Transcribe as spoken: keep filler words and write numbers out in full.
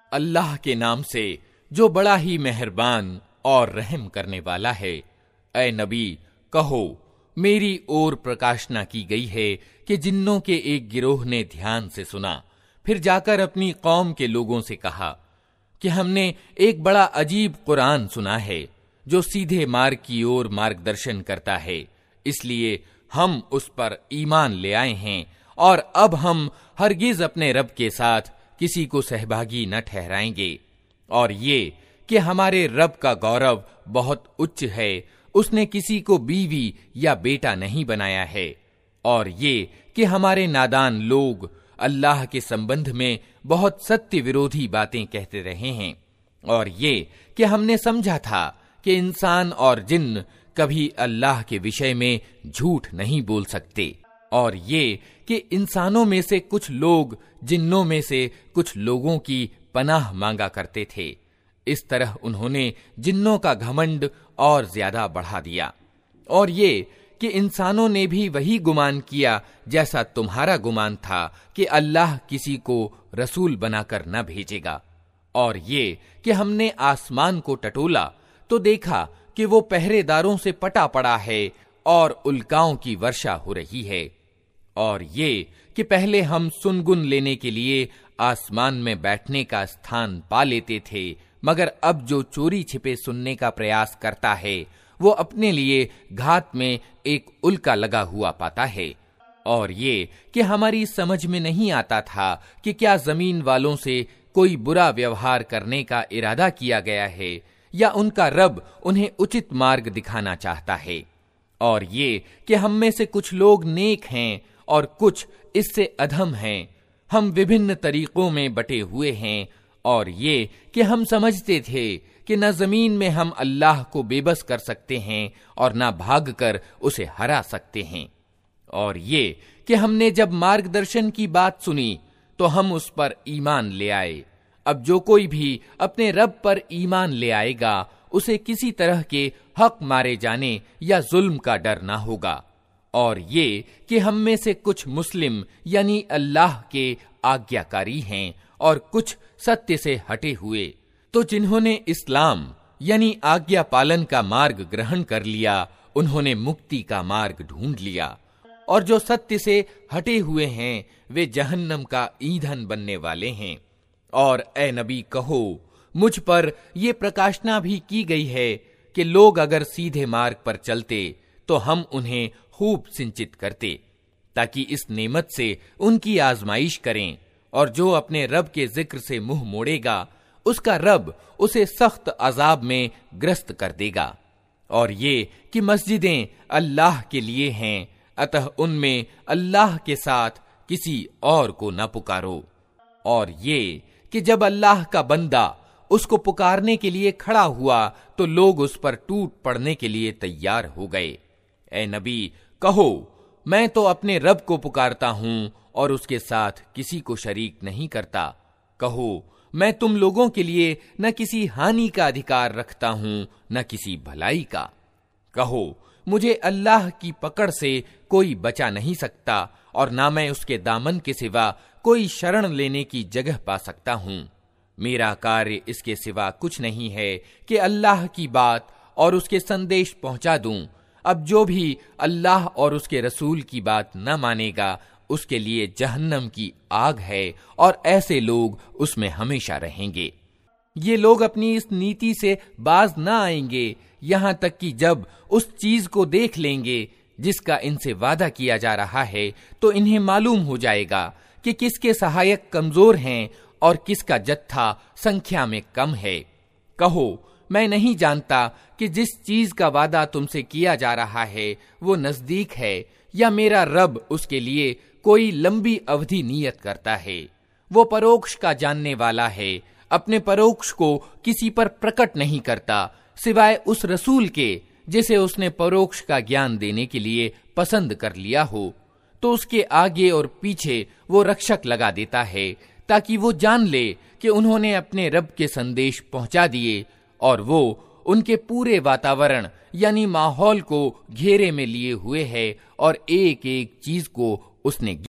अल्लाह के नाम से जो बड़ा ही मेहरबान और रहम करने वाला है। ऐ नबी, कहो, मेरी ओर प्रकाशना की गई है कि जिन्नों के एक गिरोह ने ध्यान से सुना, फिर जाकर अपनी कौम के लोगों से कहा कि हमने एक बड़ा अजीब कुरान सुना है जो सीधे मार्ग की ओर मार्गदर्शन करता है, इसलिए हम उस पर ईमान ले आए हैं और अब हम हरगिज अपने रब के साथ किसी को सहभागी न ठहराएंगे। और ये कि हमारे रब का गौरव बहुत उच्च है, उसने किसी को बीवी या बेटा नहीं बनाया है। और ये कि हमारे नादान लोग अल्लाह के संबंध में बहुत सत्य विरोधी बातें कहते रहे हैं। और ये कि हमने समझा था कि इंसान और जिन्न कभी अल्लाह के विषय में झूठ नहीं बोल सकते। और ये कि इंसानों में से कुछ लोग जिन्नों में से कुछ लोगों की पनाह मांगा करते थे। इस तरह उन्होंने जिन्नों का घमंड और ज्यादा बढ़ा दिया। और ये कि इंसानों ने भी वही गुमान किया जैसा तुम्हारा गुमान था कि अल्लाह किसी को रसूल बनाकर न भेजेगा। और ये कि हमने आसमान को टटोला तो देखा कि वो पहरेदारों से पटा पड़ा है और उल्काओं की वर्षा हो रही है। और ये कि पहले हम सुनगुन लेने के लिए आसमान में बैठने का स्थान पा लेते थे, मगर अब जो चोरी छिपे सुनने का प्रयास करता है वो अपने लिए घात में एक उल्का लगा हुआ पाता है। और ये कि हमारी समझ में नहीं आता था कि क्या जमीन वालों से कोई बुरा व्यवहार करने का इरादा किया गया है या उनका रब उन्हें उचित मार्ग दिखाना चाहता है। और ये कि हम में से कुछ लोग नेक हैं और कुछ इससे अधम हैं, हम विभिन्न तरीकों में बटे हुए हैं। और ये कि हम समझते थे कि न जमीन में हम अल्लाह को बेबस कर सकते हैं और न भागकर उसे हरा सकते हैं। और ये कि हमने जब मार्गदर्शन की बात सुनी तो हम उस पर ईमान ले आए। अब जो कोई भी अपने रब पर ईमान ले आएगा उसे किसी तरह के हक मारे जाने या जुल्म का डर ना होगा। और ये कि हम में से कुछ मुस्लिम यानी अल्लाह के आज्ञाकारी हैं और कुछ सत्य से हटे हुए। तो जिन्होंने इस्लाम यानी आज्ञा पालन का मार्ग ग्रहण कर लिया उन्होंने मुक्ति का मार्ग ढूंढ लिया। और जो सत्य से हटे हुए हैं वे जहन्नम का ईंधन बनने वाले हैं। और ए नबी, कहो, मुझ पर ये प्रकाशना भी की गई है कि लोग अगर सीधे मार्ग पर चलते तो हम उन्हें खूब सिंचित करते, ताकि इस नेमत से उनकी आजमाइश करें। और जो अपने रब के जिक्र से मुंह मोड़ेगा उसका रब उसे सख्त अजाब में ग्रस्त कर देगा। और ये कि मस्जिदें अल्लाह के लिए हैं, अतः उनमें अल्लाह के साथ किसी और को न पुकारो। और ये कि जब अल्लाह का बंदा उसको पुकारने के लिए खड़ा हुआ तो लोग उस पर टूट पड़ने के लिए तैयार हो गए। ए नबी, कहो, मैं तो अपने रब को पुकारता हूं और उसके साथ किसी को शरीक नहीं करता। कहो, मैं तुम लोगों के लिए न किसी हानि का अधिकार रखता हूं न किसी भलाई का। कहो, मुझे अल्लाह की पकड़ से कोई बचा नहीं सकता और ना मैं उसके दामन के सिवा कोई शरण लेने की जगह पा सकता हूं। मेरा कार्य इसके सिवा कुछ नहीं है कि अल्लाह की बात और उसके संदेश पहुंचा दूं। अब जो भी अल्लाह और उसके रसूल की बात न मानेगा उसके लिए जहन्नम की आग है और ऐसे लोग उसमें हमेशा रहेंगे। ये लोग अपनी इस नीति से बाज न आएंगे यहां तक कि जब उस चीज को देख लेंगे जिसका इनसे वादा किया जा रहा है तो इन्हें मालूम हो जाएगा कि किसके सहायक कमजोर हैं और किसका जत्था संख्या में कम है। कहो, मैं नहीं जानता कि जिस चीज का वादा तुमसे किया जा रहा है वो नजदीक है या मेरा रब उसके लिए कोई लंबी अवधि नियत करता है। वो परोक्ष का जानने वाला है, अपने परोक्ष को किसी पर प्रकट नहीं करता सिवाय उस रसूल के जिसे उसने परोक्ष का ज्ञान देने के लिए पसंद कर लिया हो। तो उसके आगे और पीछे वो रक्षक लगा देता है ताकि वो जान ले कि उन्होंने अपने रब के संदेश पहुंचा दिए और वो उनके पूरे वातावरण यानी माहौल को घेरे में लिए हुए है और एक एक चीज को उसने